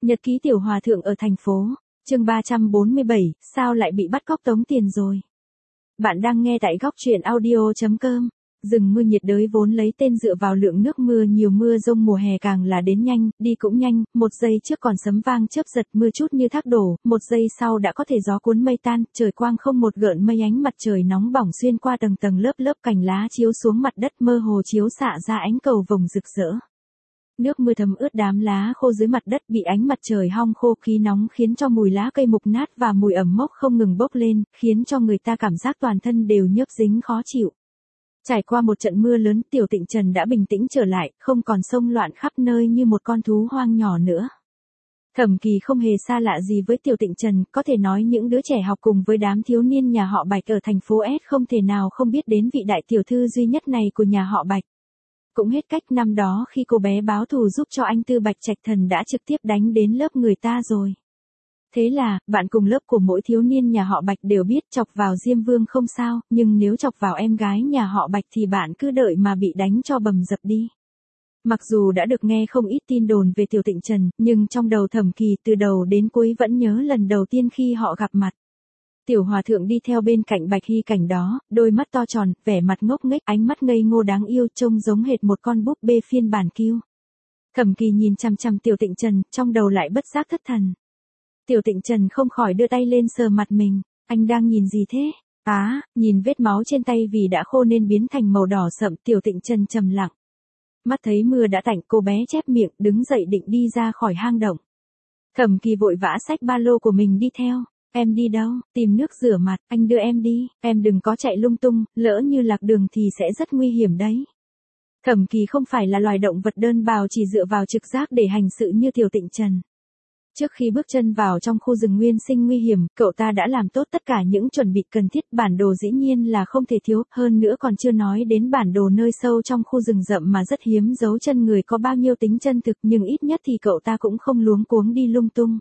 Nhật ký tiểu hòa thượng ở thành phố. Chương 347, sao lại bị bắt cóc tống tiền rồi? Bạn đang nghe tại góc truyện audio.com. Rừng mưa nhiệt đới vốn lấy tên dựa vào lượng nước mưa nhiều, mưa dông mùa hè càng là đến nhanh, đi cũng nhanh, một giây trước còn sấm vang chớp giật, mưa chút như thác đổ, một giây sau đã có thể gió cuốn mây tan, trời quang không một gợn mây, ánh mặt trời nóng bỏng xuyên qua tầng tầng lớp lớp cành lá chiếu xuống mặt đất, mơ hồ chiếu xạ ra ánh cầu vồng rực rỡ. Nước mưa thấm ướt đám lá khô dưới mặt đất, bị ánh mặt trời hong khô, khí nóng khiến cho mùi lá cây mục nát và mùi ẩm mốc không ngừng bốc lên, khiến cho người ta cảm giác toàn thân đều nhớp dính khó chịu. Trải qua một trận mưa lớn, Tiểu Tịnh Trần đã bình tĩnh trở lại, không còn xông loạn khắp nơi như một con thú hoang nhỏ nữa. Thẩm Kỳ không hề xa lạ gì với Tiểu Tịnh Trần, có thể nói những đứa trẻ học cùng với đám thiếu niên nhà họ Bạch ở thành phố S không thể nào không biết đến vị đại tiểu thư duy nhất này của nhà họ Bạch. Cũng hết cách, năm đó khi cô bé báo thù giúp cho anh Tư Bạch Trạch Thần đã trực tiếp đánh đến lớp người ta rồi. Thế là, bạn cùng lớp của mỗi thiếu niên nhà họ Bạch đều biết chọc vào Diêm Vương không sao, nhưng nếu chọc vào em gái nhà họ Bạch thì bạn cứ đợi mà bị đánh cho bầm dập đi. Mặc dù đã được nghe không ít tin đồn về Tiểu Tịnh Trần, nhưng trong đầu Thẩm Kỳ từ đầu đến cuối vẫn nhớ lần đầu tiên khi họ gặp mặt. Tiểu hòa thượng đi theo bên cạnh Bạch Hy Cảnh đó, đôi mắt to tròn, vẻ mặt ngốc nghếch, ánh mắt ngây ngô đáng yêu, trông giống hệt một con búp bê phiên bản cute. Thẩm Kỳ nhìn chằm chằm Tiểu Tịnh Trần, trong đầu lại bất giác thất thần. Tiểu Tịnh Trần không khỏi đưa tay lên sờ mặt mình, anh đang nhìn gì thế? Nhìn vết máu trên tay vì đã khô nên biến thành màu đỏ sậm. Tiểu Tịnh Trần trầm lặng. Mắt thấy mưa đã tạnh, cô bé chép miệng, đứng dậy định đi ra khỏi hang động. Thẩm Kỳ vội vã xách ba lô của mình đi theo. Em đi đâu? Tìm nước rửa mặt, anh đưa em đi, em đừng có chạy lung tung, lỡ như lạc đường thì sẽ rất nguy hiểm đấy. Thẩm Kỳ không phải là loài động vật đơn bào chỉ dựa vào trực giác để hành sự như Tiểu Tịnh Trần. Trước khi bước chân vào trong khu rừng nguyên sinh nguy hiểm, cậu ta đã làm tốt tất cả những chuẩn bị cần thiết, bản đồ dĩ nhiên là không thể thiếu, hơn nữa còn chưa nói đến bản đồ nơi sâu trong khu rừng rậm mà rất hiếm dấu chân người có bao nhiêu tính chân thực, nhưng ít nhất thì cậu ta cũng không luống cuống đi lung tung.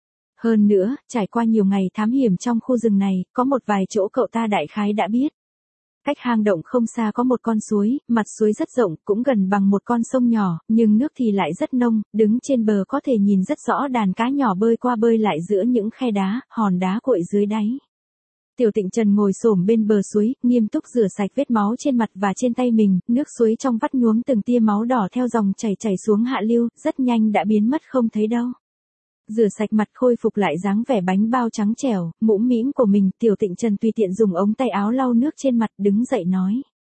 Hơn nữa, trải qua nhiều ngày thám hiểm trong khu rừng này, có một vài chỗ cậu ta đại khái đã biết. Cách hang động không xa có một con suối, mặt suối rất rộng, cũng gần bằng một con sông nhỏ, nhưng nước thì lại rất nông, đứng trên bờ có thể nhìn rất rõ đàn cá nhỏ bơi qua bơi lại giữa những khe đá, hòn đá cuội dưới đáy. Tiểu Tịnh Trần ngồi xổm bên bờ suối, nghiêm túc rửa sạch vết máu trên mặt và trên tay mình, nước suối trong vắt nhuốm từng tia máu đỏ theo dòng chảy xuống hạ lưu, rất nhanh đã biến mất không thấy đâu. Rửa sạch mặt, khôi phục lại dáng vẻ bánh bao trắng trẻo, mũm mĩm của mình, Tiểu Tịnh Trần tùy tiện dùng ống tay áo lau nước trên mặt, đứng dậy nói.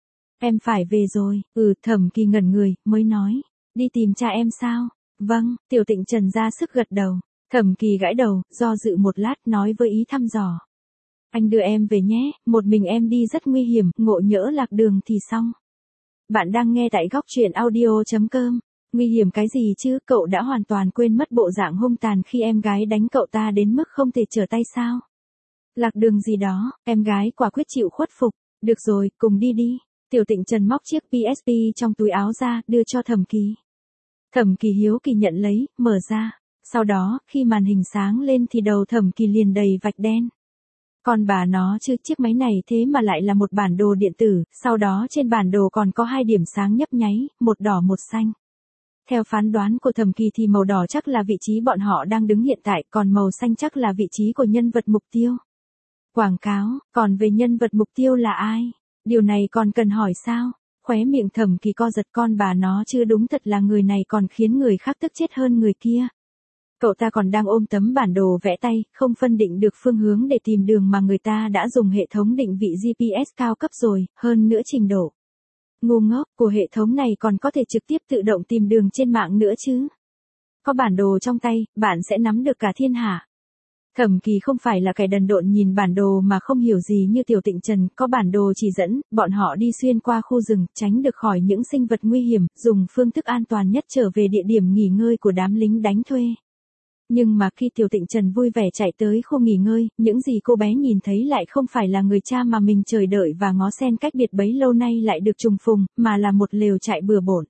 Em phải về rồi. Thẩm Kỳ ngẩn người, mới nói. Đi tìm cha em sao? Vâng, Tiểu Tịnh Trần ra sức gật đầu. Thẩm Kỳ gãi đầu, do dự một lát, nói với ý thăm dò. Anh đưa em về nhé, một mình em đi rất nguy hiểm, ngộ nhỡ lạc đường thì xong. Bạn đang nghe tại góc truyện audio.com. Nguy hiểm cái gì chứ, cậu đã hoàn toàn quên mất bộ dạng hung tàn khi em gái đánh cậu ta đến mức không thể trở tay sao? Lạc đường gì đó, em gái quả quyết chịu khuất phục. Được rồi, cùng đi đi. Tiểu Tịnh Trần móc chiếc PSP trong túi áo ra, đưa cho Thẩm Kỳ. Thẩm Kỳ hiếu kỳ nhận lấy, mở ra. Sau đó, khi màn hình sáng lên thì đầu Thẩm Kỳ liền đầy vạch đen. Còn bà nó chứ, chiếc máy này thế mà lại là một bản đồ điện tử, sau đó trên bản đồ còn có hai điểm sáng nhấp nháy, một đỏ một xanh. Theo phán đoán của Thẩm Kỳ thì màu đỏ chắc là vị trí bọn họ đang đứng hiện tại, còn màu xanh chắc là vị trí của nhân vật mục tiêu. Quảng cáo, còn về nhân vật mục tiêu là ai? Điều này còn cần hỏi sao? Khóe miệng Thẩm Kỳ co giật, con bà nó chứ, đúng thật là người này còn khiến người khác tức chết hơn người kia. Cậu ta còn đang ôm tấm bản đồ vẽ tay, không phân định được phương hướng để tìm đường mà người ta đã dùng hệ thống định vị GPS cao cấp rồi, hơn nữa trình độ ngu ngốc của hệ thống này còn có thể trực tiếp tự động tìm đường trên mạng nữa chứ. Có bản đồ trong tay, bạn sẽ nắm được cả thiên hạ. Thẩm Kỳ không phải là kẻ đần độn nhìn bản đồ mà không hiểu gì như Tiểu Tịnh Trần, có bản đồ chỉ dẫn, bọn họ đi xuyên qua khu rừng, tránh được khỏi những sinh vật nguy hiểm, dùng phương thức an toàn nhất trở về địa điểm nghỉ ngơi của đám lính đánh thuê. Nhưng mà khi Tiểu Tịnh Trần vui vẻ chạy tới khu nghỉ ngơi, những gì cô bé nhìn thấy lại không phải là người cha mà mình chờ đợi và ngó sen cách biệt bấy lâu nay lại được trùng phùng, mà là một lều trại bừa bộn.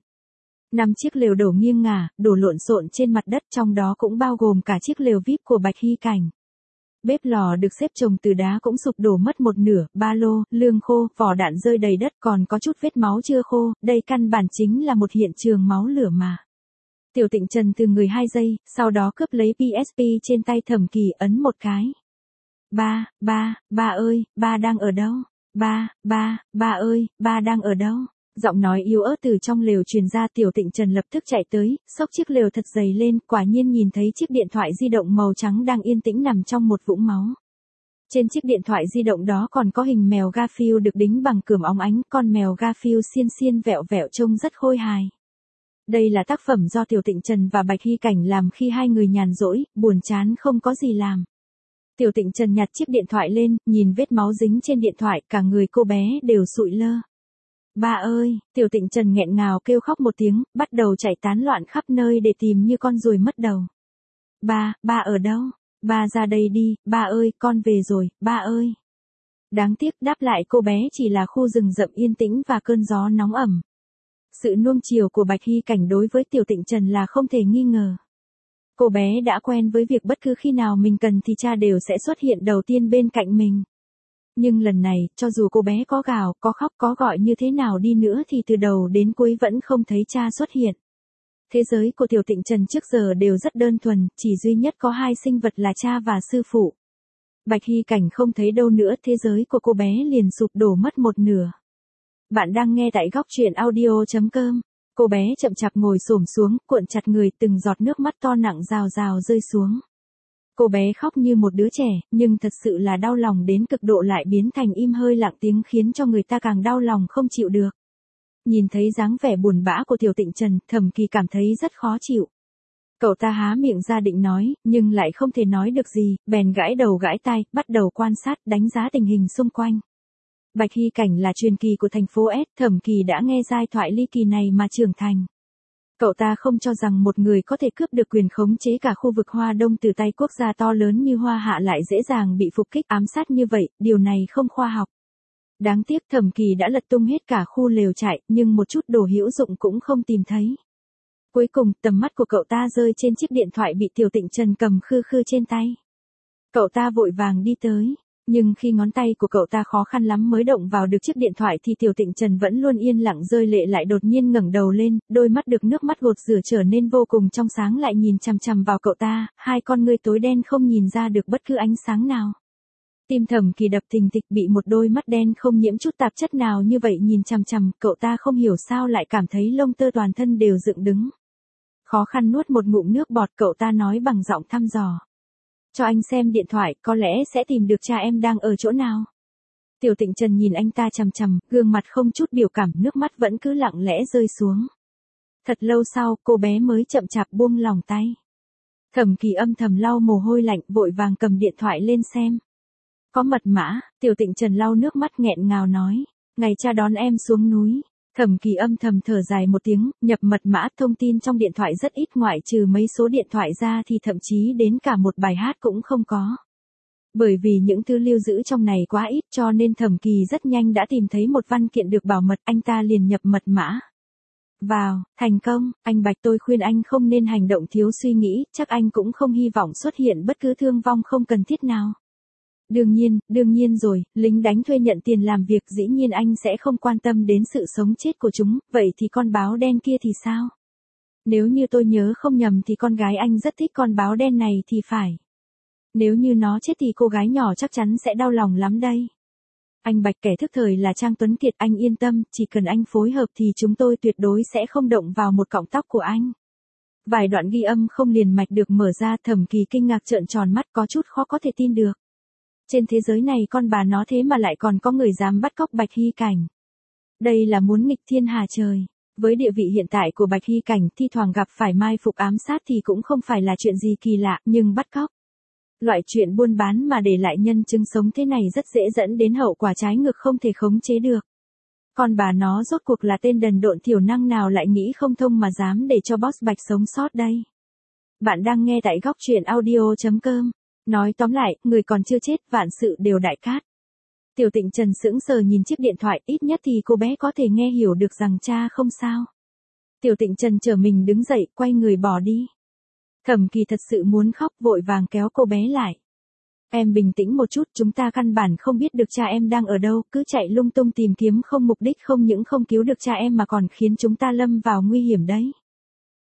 5 chiếc lều đổ nghiêng ngả, đổ lộn xộn trên mặt đất, trong đó cũng bao gồm cả chiếc lều VIP của Bạch Hy Cảnh. Bếp lò được xếp chồng từ đá cũng sụp đổ mất một nửa, ba lô, lương khô, vỏ đạn rơi đầy đất, còn có chút vết máu chưa khô, đây căn bản chính là một hiện trường máu lửa mà. Tiểu Tịnh Trần từ người 2 giây, sau đó cướp lấy PSP trên tay Thẩm Kỳ ấn một cái. Ba ơi, ba đang ở đâu? Ba ơi, ba đang ở đâu? Giọng nói yếu ớt từ trong lều truyền ra. Tiểu Tịnh Trần lập tức chạy tới, xốc chiếc lều thật dày lên, quả nhiên nhìn thấy chiếc điện thoại di động màu trắng đang yên tĩnh nằm trong một vũng máu. Trên chiếc điện thoại di động đó còn có hình mèo Garfield được đính bằng cườm óng ánh, con mèo Garfield xiên xiên vẹo vẹo trông rất khôi hài. Đây là tác phẩm do Tiểu Tịnh Trần và Bạch Hy Cảnh làm khi hai người nhàn rỗi, buồn chán không có gì làm. Tiểu Tịnh Trần nhặt chiếc điện thoại lên, nhìn vết máu dính trên điện thoại, cả người cô bé đều sụi lơ. Ba ơi, Tiểu Tịnh Trần nghẹn ngào kêu khóc một tiếng, bắt đầu chạy tán loạn khắp nơi để tìm như con ruồi mất đầu. Ba ở đâu? Ba ra đây đi, ba ơi, con về rồi, ba ơi. Đáng tiếc đáp lại cô bé chỉ là khu rừng rậm yên tĩnh và cơn gió nóng ẩm. Sự nuông chiều của Bạch Hy Cảnh đối với Tiểu Tịnh Trần là không thể nghi ngờ. Cô bé đã quen với việc bất cứ khi nào mình cần thì cha đều sẽ xuất hiện đầu tiên bên cạnh mình. Nhưng lần này, cho dù cô bé có gào, có khóc, có gọi như thế nào đi nữa thì từ đầu đến cuối vẫn không thấy cha xuất hiện. Thế giới của Tiểu Tịnh Trần trước giờ đều rất đơn thuần, chỉ duy nhất có hai sinh vật là cha và sư phụ. Bạch Hy Cảnh không thấy đâu nữa, thế giới của cô bé liền sụp đổ mất một nửa. Bạn đang nghe tại góc truyện audio.com. Cô bé chậm chạp ngồi xổm xuống, cuộn chặt người, từng giọt nước mắt to nặng rào rào rơi xuống. Cô bé khóc như một đứa trẻ, nhưng thật sự là đau lòng đến cực độ lại biến thành im hơi lặng tiếng khiến cho người ta càng đau lòng không chịu được. Nhìn thấy dáng vẻ buồn bã của Tiểu Tịnh Trần, Thẩm Kỳ cảm thấy rất khó chịu. Cậu ta há miệng ra định nói, nhưng lại không thể nói được gì, bèn gãi đầu gãi tai, bắt đầu quan sát, đánh giá tình hình xung quanh. Bạch Hy Cảnh là truyền kỳ của thành phố S, Thẩm Kỳ đã nghe giai thoại ly kỳ này mà trưởng thành. Cậu ta không cho rằng một người có thể cướp được quyền khống chế cả khu vực Hoa Đông từ tay quốc gia to lớn như Hoa Hạ lại dễ dàng bị phục kích ám sát như vậy, điều này không khoa học. Đáng tiếc Thẩm Kỳ đã lật tung hết cả khu lều trại, nhưng một chút đồ hữu dụng cũng không tìm thấy. Cuối cùng, tầm mắt của cậu ta rơi trên chiếc điện thoại bị Tiểu Tịnh Trần cầm khư khư trên tay. Cậu ta vội vàng đi tới, nhưng khi ngón tay của cậu ta khó khăn lắm mới động vào được chiếc điện thoại thì Tiểu Tịnh Trần vẫn luôn yên lặng rơi lệ lại đột nhiên ngẩng đầu lên, đôi mắt được nước mắt gột rửa trở nên vô cùng trong sáng lại nhìn chằm chằm vào cậu ta, hai con ngươi tối đen không nhìn ra được bất cứ ánh sáng nào. Tim Thẩm Kỳ đập thình thịch, bị một đôi mắt đen không nhiễm chút tạp chất nào như vậy nhìn chằm chằm, cậu ta không hiểu sao lại cảm thấy lông tơ toàn thân đều dựng đứng. Khó khăn nuốt một ngụm nước bọt, cậu ta nói bằng giọng thăm dò. Cho anh xem điện thoại, có lẽ sẽ tìm được cha em đang ở chỗ nào. Tiểu Tịnh Trần nhìn anh ta chằm chằm, gương mặt không chút biểu cảm, nước mắt vẫn cứ lặng lẽ rơi xuống. Thật lâu sau, cô bé mới chậm chạp buông lòng tay. Thẩm Kỳ âm thầm lau mồ hôi lạnh, vội vàng cầm điện thoại lên xem. Có mật mã, Tiểu Tịnh Trần lau nước mắt nghẹn ngào nói. Ngày cha đón em xuống núi. Thẩm Kỳ âm thầm thở dài một tiếng, nhập mật mã, thông tin trong điện thoại rất ít, ngoại trừ mấy số điện thoại ra thì thậm chí đến cả một bài hát cũng không có. Bởi vì những thứ lưu giữ trong này quá ít cho nên Thẩm Kỳ rất nhanh đã tìm thấy một văn kiện được bảo mật, anh ta liền nhập mật mã. Vào, thành công, anh Bạch, tôi khuyên anh không nên hành động thiếu suy nghĩ, chắc anh cũng không hy vọng xuất hiện bất cứ thương vong không cần thiết nào. Đương nhiên rồi, lính đánh thuê nhận tiền làm việc, dĩ nhiên anh sẽ không quan tâm đến sự sống chết của chúng, vậy thì con báo đen kia thì sao? Nếu như tôi nhớ không nhầm thì con gái anh rất thích con báo đen này thì phải. Nếu như nó chết thì cô gái nhỏ chắc chắn sẽ đau lòng lắm đây. Anh Bạch, kẻ thức thời là Trang Tuấn Kiệt, anh yên tâm, chỉ cần anh phối hợp thì chúng tôi tuyệt đối sẽ không động vào một cọng tóc của anh. Vài đoạn ghi âm không liền mạch được mở ra, Thẩm Kỳ kinh ngạc trợn tròn mắt, có chút khó có thể tin được. Trên thế giới này con bà nó thế mà lại còn có người dám bắt cóc Bạch Hy Cảnh. Đây là muốn nghịch thiên hà trời. Với địa vị hiện tại của Bạch Hy Cảnh, thi thoảng gặp phải mai phục ám sát thì cũng không phải là chuyện gì kỳ lạ, nhưng bắt cóc. Loại chuyện buôn bán mà để lại nhân chứng sống thế này rất dễ dẫn đến hậu quả trái ngược không thể khống chế được. Con bà nó rốt cuộc là tên đần độn thiểu năng nào lại nghĩ không thông mà dám để cho boss Bạch sống sót đây. Bạn đang nghe tại góc truyện audio.com. Nói tóm lại, người còn chưa chết, vạn sự đều đại cát. Tiểu Tịnh Trần sững sờ nhìn chiếc điện thoại, ít nhất thì cô bé có thể nghe hiểu được rằng cha không sao. Tiểu Tịnh Trần trở mình đứng dậy, quay người bỏ đi. Thẩm Kỳ thật sự muốn khóc, vội vàng kéo cô bé lại. Em bình tĩnh một chút, chúng ta căn bản không biết được cha em đang ở đâu, cứ chạy lung tung tìm kiếm không mục đích, không những không cứu được cha em mà còn khiến chúng ta lâm vào nguy hiểm đấy.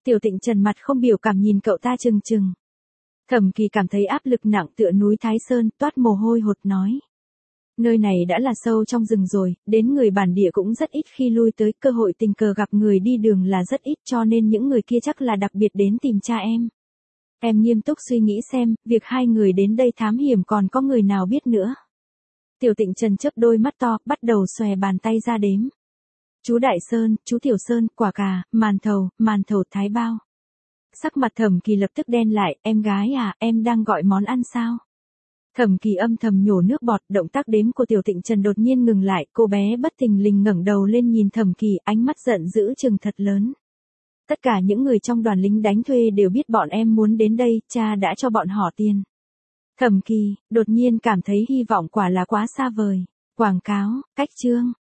Tiểu Tịnh Trần mặt không biểu cảm nhìn cậu ta chừng chừng. Thẩm Kỳ cảm thấy áp lực nặng tựa núi Thái Sơn, toát mồ hôi hột nói. Nơi này đã là sâu trong rừng rồi, đến người bản địa cũng rất ít khi lui tới, cơ hội tình cờ gặp người đi đường là rất ít, cho nên những người kia chắc là đặc biệt đến tìm cha em. Em nghiêm túc suy nghĩ xem, việc hai người đến đây thám hiểm còn có người nào biết nữa. Tiểu Tịnh Trần chớp đôi mắt to, bắt đầu xòe bàn tay ra đếm. Chú Đại Sơn, chú Tiểu Sơn, quả cà, màn thầu thái bao. Sắc mặt Thẩm Kỳ lập tức đen lại, em gái à, em đang gọi món ăn sao? Thẩm Kỳ âm thầm nhổ nước bọt, động tác đếm của Tiểu Tịnh Trần đột nhiên ngừng lại, cô bé bất thình lình ngẩng đầu lên nhìn Thẩm Kỳ, ánh mắt giận dữ trừng thật lớn. Tất cả những người trong đoàn lính đánh thuê đều biết bọn em muốn đến đây, cha đã cho bọn họ tiền. Thẩm Kỳ, đột nhiên cảm thấy hy vọng quả là quá xa vời. Quảng cáo, cách chương.